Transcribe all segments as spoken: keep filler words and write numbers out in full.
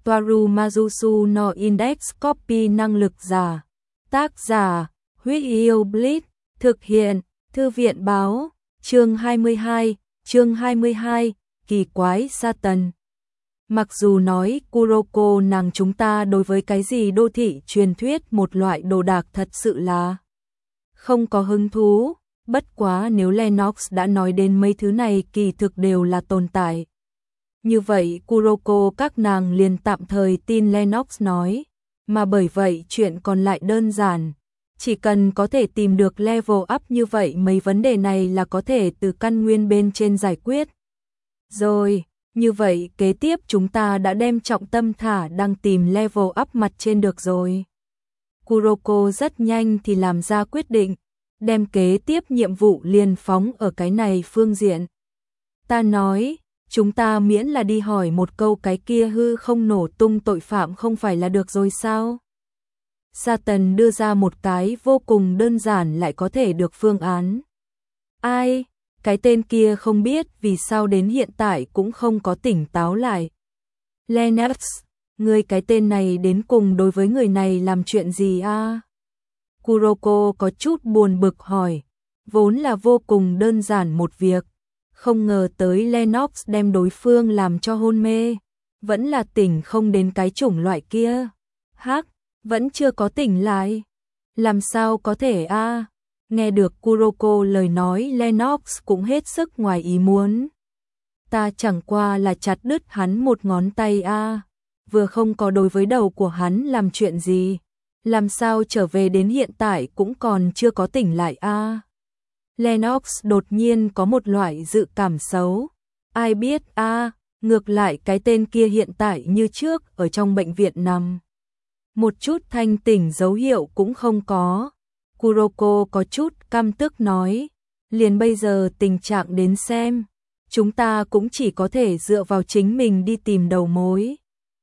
Toaru Mazusu no Index Copy năng lực giả. Tác giả, Huyết Yêu Blitz, thực hiện, Thư viện báo, chương hai mươi hai, chương hai mươi hai, kỳ quái Satan. Mặc dù nói Kuroko nàng chúng ta đối với cái gì đô thị truyền thuyết một loại đồ đạc thật sự là không có hứng thú, bất quá nếu Lennox đã nói đến mấy thứ này kỳ thực đều là tồn tại. Như vậy Kuroko các nàng liền tạm thời tin Lennox nói, mà bởi vậy chuyện còn lại đơn giản. Chỉ cần có thể tìm được level up như vậy mấy vấn đề này là có thể từ căn nguyên bên trên giải quyết. Rồi, như vậy kế tiếp chúng ta đã đem trọng tâm thả đang tìm level up mặt trên được rồi. Kuroko rất nhanh thì làm ra quyết định, đem kế tiếp nhiệm vụ liền phóng ở cái này phương diện. Ta nói, chúng ta miễn là đi hỏi một câu cái kia hư không nổ tung tội phạm không phải là được rồi sao? Satan đưa ra một cái vô cùng đơn giản lại có thể được phương án. Ai? Cái tên kia không biết vì sao đến hiện tại cũng không có tỉnh táo lại. Lennox, người cái tên này đến cùng đối với người này làm chuyện gì a? À? Kuroko có chút buồn bực hỏi, vốn là vô cùng đơn giản một việc, không ngờ tới Lennox đem đối phương làm cho hôn mê, vẫn là tỉnh không đến cái chủng loại kia. Hắc, vẫn chưa có tỉnh lại. Làm sao có thể a? À? Nghe được Kuroko lời nói Lennox cũng hết sức ngoài ý muốn. Ta chẳng qua là chặt đứt hắn một ngón tay a, à. Vừa không có đối với đầu của hắn làm chuyện gì. Làm sao trở về đến hiện tại cũng còn chưa có tỉnh lại a? À? Lennox đột nhiên có một loại dự cảm xấu. Ai biết a, à, ngược lại cái tên kia hiện tại như trước ở trong bệnh viện nằm. Một chút thanh tỉnh dấu hiệu cũng không có. Kuroko có chút căm tức nói, liền bây giờ tình trạng đến xem, chúng ta cũng chỉ có thể dựa vào chính mình đi tìm đầu mối.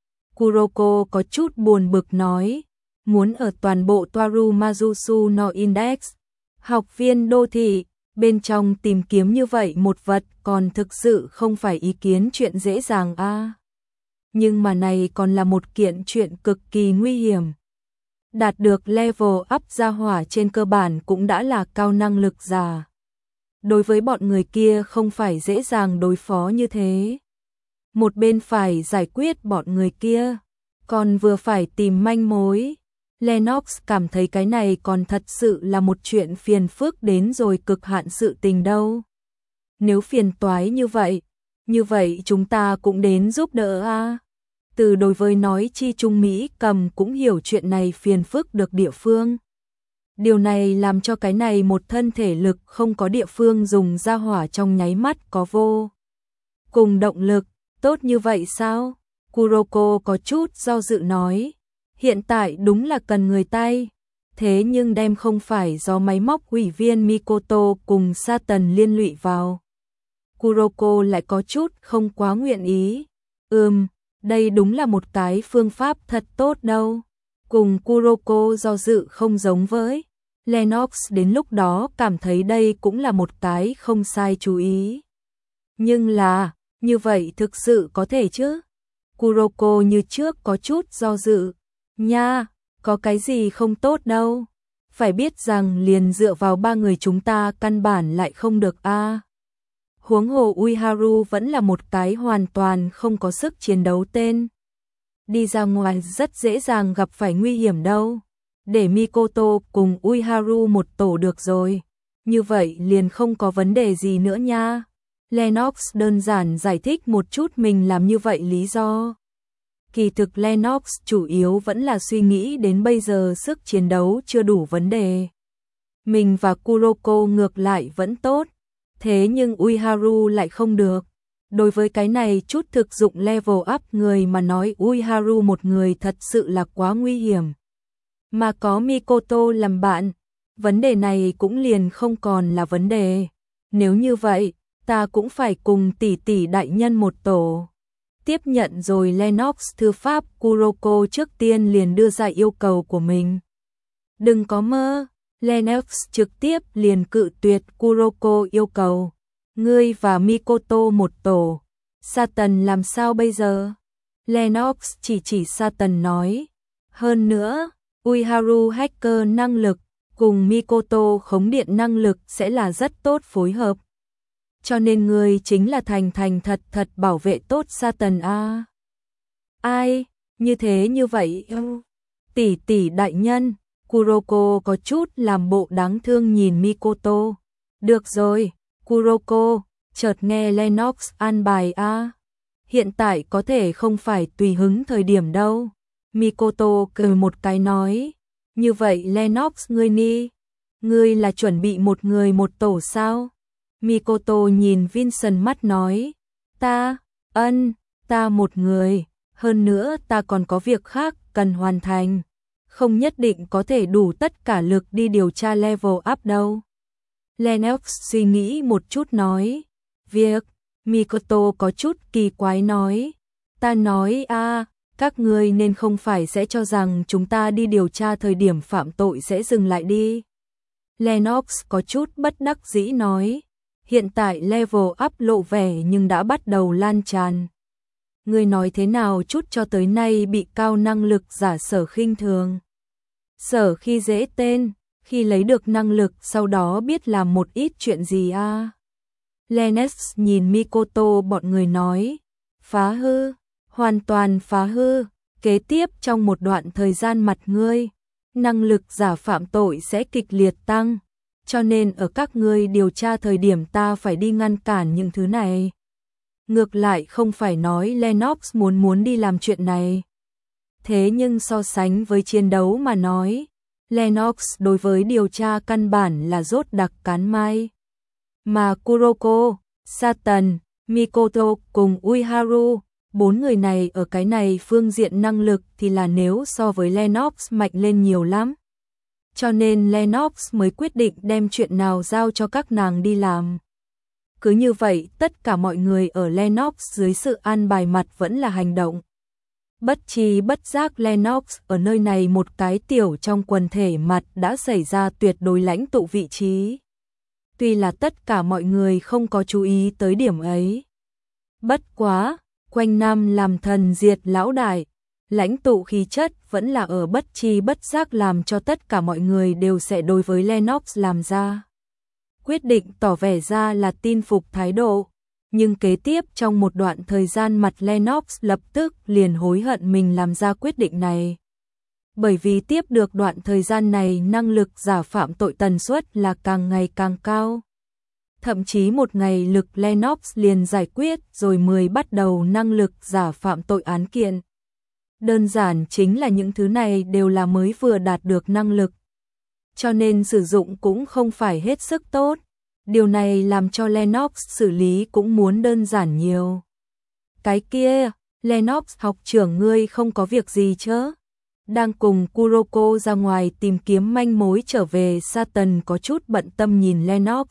Kuroko có chút buồn bực nói, muốn ở toàn bộ Toaru Mazusu no Index, học viên đô thị, bên trong tìm kiếm như vậy một vật còn thực sự không phải ý kiến chuyện dễ dàng a. À. Nhưng mà này còn là một kiện chuyện cực kỳ nguy hiểm. Đạt được level up ra hỏa trên cơ bản cũng đã là cao năng lực giả. Đối với bọn người kia không phải dễ dàng đối phó như thế. Một bên phải giải quyết bọn người kia, còn vừa phải tìm manh mối. Lennox cảm thấy cái này còn thật sự là một chuyện phiền phức đến rồi cực hạn sự tình đâu. Nếu phiền toái như vậy, như vậy chúng ta cũng đến giúp đỡ a. À. Từ đối với nói chi Trung Mỹ cầm cũng hiểu chuyện này phiền phức được địa phương. Điều này làm cho cái này một thân thể lực không có địa phương dùng ra hỏa trong nháy mắt có vô cùng động lực, tốt như vậy sao? Kuroko có chút do dự nói, hiện tại đúng là cần người tay, thế nhưng đem không phải do máy móc ủy viên Mikoto cùng Satan liên lụy vào. Kuroko lại có chút không quá nguyện ý. Ừm, đây đúng là một cái phương pháp thật tốt đâu. Cùng Kuroko do dự không giống với Lennox đến lúc đó cảm thấy đây cũng là một cái không sai chú ý. Nhưng là, như vậy thực sự có thể chứ? Kuroko như trước có chút do dự. Nha, có cái gì không tốt đâu. Phải biết rằng liền dựa vào ba người chúng ta căn bản lại không được a. À. Huống hồ Uiharu vẫn là một cái hoàn toàn không có sức chiến đấu tên. Đi ra ngoài rất dễ dàng gặp phải nguy hiểm đâu. Để Mikoto cùng Uiharu một tổ được rồi. Như vậy liền không có vấn đề gì nữa nha. Lennox đơn giản giải thích một chút mình làm như vậy lý do. Kỳ thực Lennox chủ yếu vẫn là suy nghĩ đến bây giờ sức chiến đấu chưa đủ vấn đề. Mình và Kuroko ngược lại vẫn tốt. Thế nhưng Uiharu lại không được. Đối với cái này chút thực dụng level up người mà nói Uiharu một người thật sự là quá nguy hiểm. Mà có Mikoto làm bạn, vấn đề này cũng liền không còn là vấn đề. Nếu như vậy, ta cũng phải cùng tỷ tỷ đại nhân một tổ. Tiếp nhận rồi Lennox thư pháp, Kuroko trước tiên liền đưa ra yêu cầu của mình. Đừng có mơ. Lennox trực tiếp liền cự tuyệt Kuroko yêu cầu. Ngươi và Mikoto một tổ. Satan làm sao bây giờ? Lennox chỉ chỉ Satan nói. Hơn nữa, Uiharu hacker năng lực cùng Mikoto khống điện năng lực sẽ là rất tốt phối hợp. Cho nên người chính là thành thành thật thật bảo vệ tốt Satan a. Ai, như thế như vậy ư? Tỷ tỷ đại nhân, Kuroko có chút làm bộ đáng thương nhìn Mikoto. Được rồi, Kuroko, chợt nghe Lennox an bài a. Hiện tại có thể không phải tùy hứng thời điểm đâu. Mikoto cười một cái nói. Như vậy Lennox ngươi ni, ngươi là chuẩn bị một người một tổ sao? Mikoto nhìn Vincent mắt nói. Ta, ân, ta một người, hơn nữa ta còn có việc khác cần hoàn thành. Không nhất định có thể đủ tất cả lực đi điều tra level up đâu. Lennox suy nghĩ một chút nói. Việc, Mikoto có chút kỳ quái nói. Ta nói a, các ngươi nên không phải sẽ cho rằng chúng ta đi điều tra thời điểm phạm tội sẽ dừng lại đi. Lennox có chút bất đắc dĩ nói. Hiện tại level up lộ vẻ nhưng đã bắt đầu lan tràn. Ngươi nói thế nào chút cho tới nay bị cao năng lực giả Sở khinh thường. Sở khi dễ tên, khi lấy được năng lực sau đó biết làm một ít chuyện gì a? À? Lennox nhìn Mikoto bọn người nói. Phá hư, hoàn toàn phá hư, kế tiếp trong một đoạn thời gian mặt ngươi, năng lực giả phạm tội sẽ kịch liệt tăng, cho nên ở các ngươi điều tra thời điểm ta phải đi ngăn cản những thứ này. Ngược lại không phải nói Lennox muốn muốn đi làm chuyện này. Thế nhưng so sánh với chiến đấu mà nói, Lennox đối với điều tra căn bản là rốt đặc cán mai. Mà Kuroko, Satan, Mikoto cùng Uiharu, bốn người này ở cái này phương diện năng lực thì là nếu so với Lennox mạnh lên nhiều lắm. Cho nên Lennox mới quyết định đem chuyện nào giao cho các nàng đi làm. Cứ như vậy tất cả mọi người ở Lennox dưới sự an bài mặt vẫn là hành động. Bất chi bất giác Lennox ở nơi này một cái tiểu trong quần thể mặt đã xảy ra tuyệt đối lãnh tụ vị trí. Tuy là tất cả mọi người không có chú ý tới điểm ấy. Bất quá, quanh năm làm thần diệt lão đại, lãnh tụ khí chất vẫn là ở bất chi bất giác làm cho tất cả mọi người đều sẽ đối với Lennox làm ra. Quyết định tỏ vẻ ra là tin phục thái độ. Nhưng kế tiếp trong một đoạn thời gian mặt Lennox lập tức liền hối hận mình làm ra quyết định này. Bởi vì tiếp được đoạn thời gian này năng lực giả phạm tội tần suất là càng ngày càng cao. Thậm chí một ngày lực Lennox liền giải quyết rồi mười bắt đầu năng lực giả phạm tội án kiện. Đơn giản chính là những thứ này đều là mới vừa đạt được năng lực. Cho nên sử dụng cũng không phải hết sức tốt. Điều này làm cho Lennox xử lý cũng muốn đơn giản nhiều. Cái kia, Lennox học trưởng ngươi không có việc gì chứ? Đang cùng Kuroko ra ngoài tìm kiếm manh mối trở về, Satan có chút bận tâm nhìn Lennox.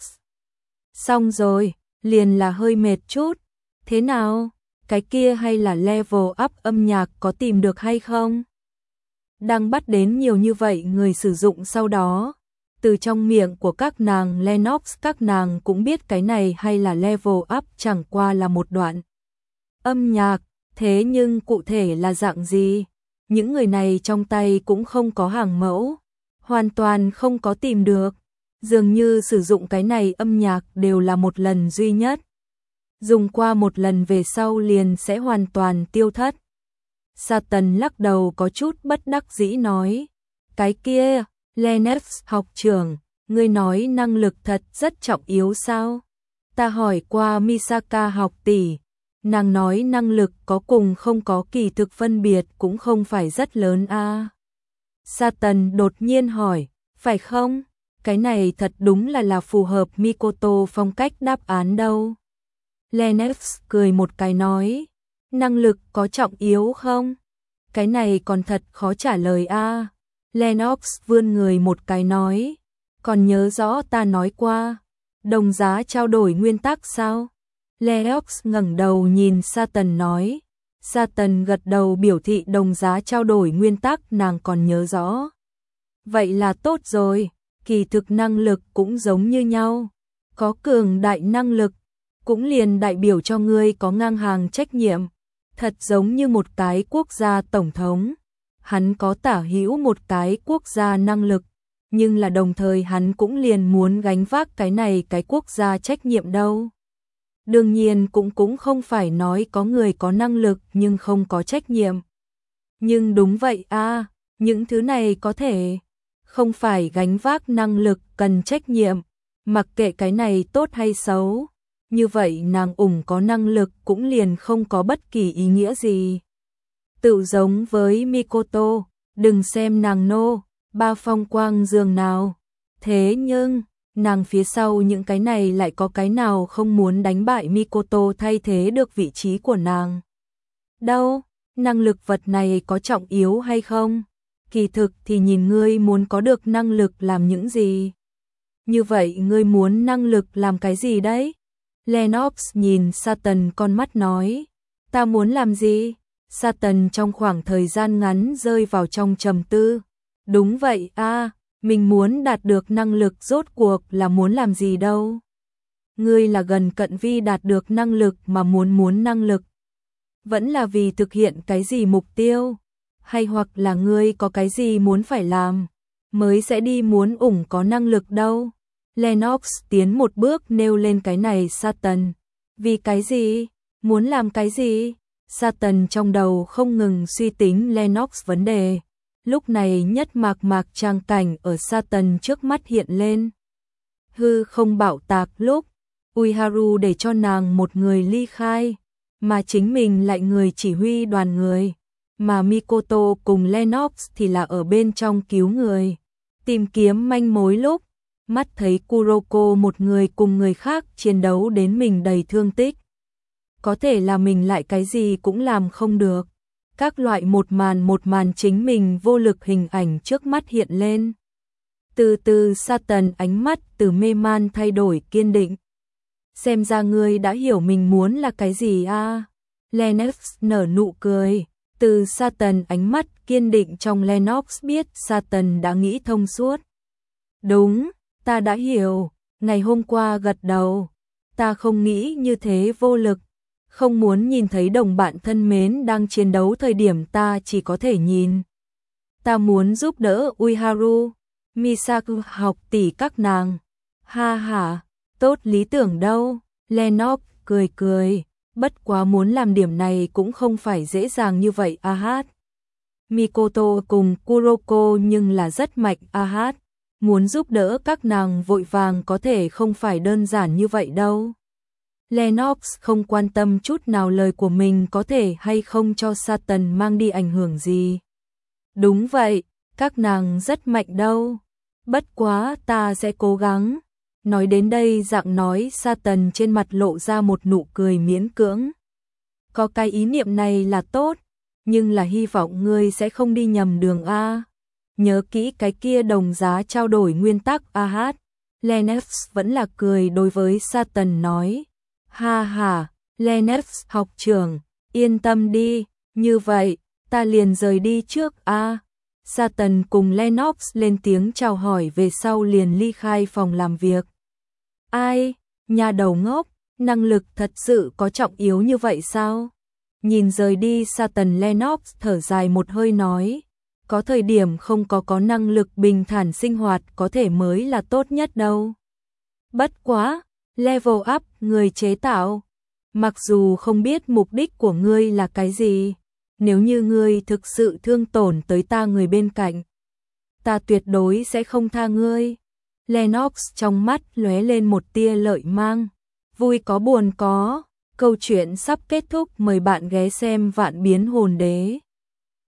Xong rồi, liền là hơi mệt chút. Thế nào? Cái kia hay là level up âm nhạc có tìm được hay không? Đang bắt đến nhiều như vậy người sử dụng sau đó. Từ trong miệng của các nàng Lennox các nàng cũng biết cái này hay là level up chẳng qua là một đoạn âm nhạc, thế nhưng cụ thể là dạng gì? Những người này trong tay cũng không có hàng mẫu, hoàn toàn không có tìm được. Dường như sử dụng cái này âm nhạc đều là một lần duy nhất. Dùng qua một lần về sau liền sẽ hoàn toàn tiêu thất. Satan lắc đầu có chút bất đắc dĩ nói. Cái kia, Lennox học trưởng, ngươi nói năng lực thật rất trọng yếu sao? Ta hỏi qua Misaka học tỷ, nàng nói năng lực có cùng không có kỳ thực phân biệt cũng không phải rất lớn a. À. Satan đột nhiên hỏi, phải không? Cái này thật đúng là là phù hợp Mikoto phong cách đáp án đâu. Lennox cười một cái nói, năng lực có trọng yếu không? Cái này còn thật khó trả lời a. À. Lennox vươn người một cái nói, còn nhớ rõ ta nói qua, đồng giá trao đổi nguyên tắc sao? Lennox ngẩng đầu nhìn Satan nói, Satan gật đầu biểu thị đồng giá trao đổi nguyên tắc nàng còn nhớ rõ. Vậy là tốt rồi, kỳ thực năng lực cũng giống như nhau, có cường đại năng lực, cũng liền đại biểu cho ngươi có ngang hàng trách nhiệm. Thật giống như một cái quốc gia tổng thống. Hắn có tả hữu một cái quốc gia năng lực, nhưng là đồng thời hắn cũng liền muốn gánh vác cái này cái quốc gia trách nhiệm đâu. Đương nhiên cũng cũng không phải nói có người có năng lực nhưng không có trách nhiệm. Nhưng đúng vậy a, à, những thứ này có thể không phải gánh vác năng lực cần trách nhiệm, mặc kệ cái này tốt hay xấu. Như vậy nàng ủng có năng lực cũng liền không có bất kỳ ý nghĩa gì. Tự giống với Mikoto, đừng xem nàng nô, ba phong quang giường nào. Thế nhưng, nàng phía sau những cái này lại có cái nào không muốn đánh bại Mikoto thay thế được vị trí của nàng. Đâu, năng lực vật này có trọng yếu hay không? Kỳ thực thì nhìn ngươi muốn có được năng lực làm những gì. Như vậy ngươi muốn năng lực làm cái gì đấy? Lennox nhìn Satan con mắt nói, ta muốn làm gì? Satan trong khoảng thời gian ngắn rơi vào trong trầm tư. Đúng vậy a, à, mình muốn đạt được năng lực rốt cuộc là muốn làm gì đâu? Ngươi là gần cận vi đạt được năng lực mà muốn muốn năng lực. Vẫn là vì thực hiện cái gì mục tiêu? Hay hoặc là ngươi có cái gì muốn phải làm, mới sẽ đi muốn ủng có năng lực đâu? Lennox tiến một bước nêu lên cái này Satan. Vì cái gì? Muốn làm cái gì? Satan trong đầu không ngừng suy tính Lennox vấn đề. Lúc này nhất mạc mạc trang cảnh ở Satan trước mắt hiện lên. Hư không bạo tạc lúc, Uiharu để cho nàng một người ly khai, mà chính mình lại người chỉ huy đoàn người. Mà Mikoto cùng Lennox thì là ở bên trong cứu người, tìm kiếm manh mối lúc, mắt thấy Kuroko một người cùng người khác chiến đấu đến mình đầy thương tích. Có thể là mình lại cái gì cũng làm không được. Các loại một màn một màn chính mình vô lực hình ảnh trước mắt hiện lên. Từ từ Satan ánh mắt từ mê man thay đổi kiên định. Xem ra ngươi đã hiểu mình muốn là cái gì a? À? Lennox nở nụ cười. Từ Satan ánh mắt kiên định trong Lennox biết Satan đã nghĩ thông suốt. Đúng, ta đã hiểu, ngày hôm qua gật đầu. Ta không nghĩ như thế vô lực. Không muốn nhìn thấy đồng bạn thân mến đang chiến đấu thời điểm ta chỉ có thể nhìn. Ta muốn giúp đỡ Uiharu, Misaku học tỷ các nàng. Ha ha, tốt lý tưởng đâu. Lennox cười cười, bất quá muốn làm điểm này cũng không phải dễ dàng như vậy a hát. Mikoto cùng Kuroko nhưng là rất mạnh a hát. Muốn giúp đỡ các nàng vội vàng có thể không phải đơn giản như vậy đâu. Lennox không quan tâm chút nào lời của mình có thể hay không cho Satan mang đi ảnh hưởng gì. Đúng vậy, các nàng rất mạnh đâu. Bất quá ta sẽ cố gắng. Nói đến đây dạng nói Satan trên mặt lộ ra một nụ cười miễn cưỡng. Có cái ý niệm này là tốt, nhưng là hy vọng ngươi sẽ không đi nhầm đường a. Nhớ kỹ cái kia đồng giá trao đổi nguyên tắc a hát. Lennox vẫn là cười đối với Satan nói. Ha ha, Lennox học trưởng, yên tâm đi, như vậy, ta liền rời đi trước a. À. Satan cùng Lennox lên tiếng chào hỏi về sau liền ly khai phòng làm việc. Ai, nhà đầu ngốc, năng lực thật sự có trọng yếu như vậy sao? Nhìn rời đi Satan Lennox thở dài một hơi nói. Có thời điểm không có có năng lực bình thản sinh hoạt có thể mới là tốt nhất đâu. Bất quá, level up người chế tạo. Mặc dù không biết mục đích của ngươi là cái gì, nếu như ngươi thực sự thương tổn tới ta người bên cạnh, ta tuyệt đối sẽ không tha ngươi. Lennox trong mắt lóe lên một tia lợi mang. Vui có buồn có, câu chuyện sắp kết thúc, mời bạn ghé xem Vạn Biến Hồn Đế.